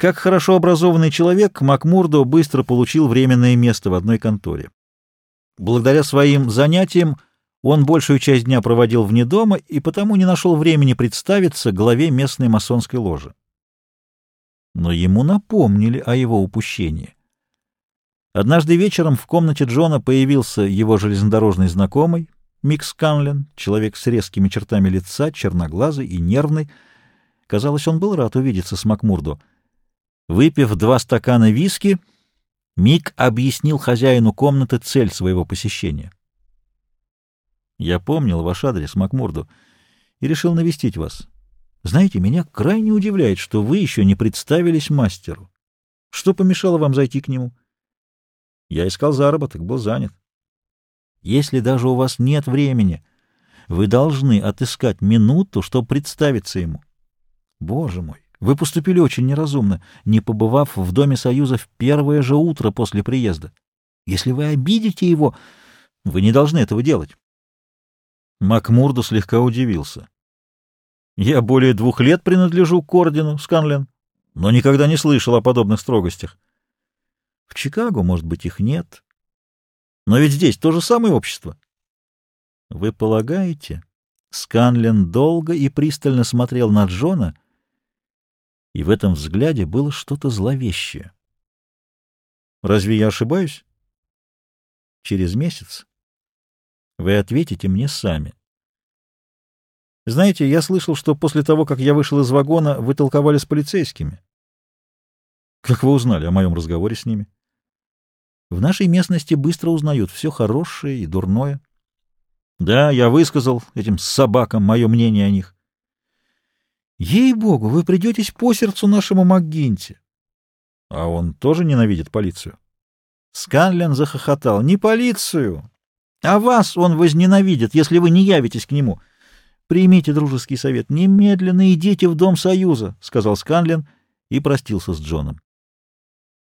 Как хорошо образованный человек, Макмурдо быстро получил временное место в одной конторе. Благодаря своим занятиям он большую часть дня проводил вне дома и потому не нашел времени представиться главе местной масонской ложи. Но ему напомнили о его упущении. Однажды вечером в комнате Джона появился его железнодорожный знакомый, Мик Сканлен, человек с резкими чертами лица, черноглазый и нервный. Казалось, он был рад увидеться с Макмурдо. Выпив 2 стакана виски, Мик объяснил хозяину комнаты цель своего посещения. «Я помнил ваш адрес, Макмурдо, и решил навестить вас. Знаете, меня крайне удивляет, что вы еще не представились мастеру. Что помешало вам зайти к нему?» «Я искал заработок, был занят». «Если даже у вас нет времени, вы должны отыскать минуту, чтобы представиться ему». «Боже мой, вы поступили очень неразумно, не побывав в Доме Союза в первое же утро после приезда. Если вы обидите его, вы не должны этого делать». Макмурдо слегка удивился. «Я более 2 лет принадлежу к ордену, Сканлен, но никогда не слышал о подобных строгостях. В Чикаго, может быть, их нет. Но ведь здесь то же самое общество». «Вы полагаете?» Сканлен долго и пристально смотрел на Джона, и в этом взгляде было что-то зловещее. «Разве я ошибаюсь?» «Через месяц вы ответите мне сами. Знаете, я слышал, что после того, как я вышел из вагона, вы толковали с полицейскими. Как вы узнали о моем разговоре с ними?» «В нашей местности быстро узнают все хорошее и дурное». «Да, я высказал этим собакам мое мнение о них». «Ей-богу, вы придетесь по сердцу нашему МакГинти». «А он тоже ненавидит полицию?» Сканлен захохотал. «Не полицию, а вас он возненавидит, если вы не явитесь к нему. Примите дружеский совет. Немедленно идите в Дом Союза», — сказал Сканлен и простился с Джоном.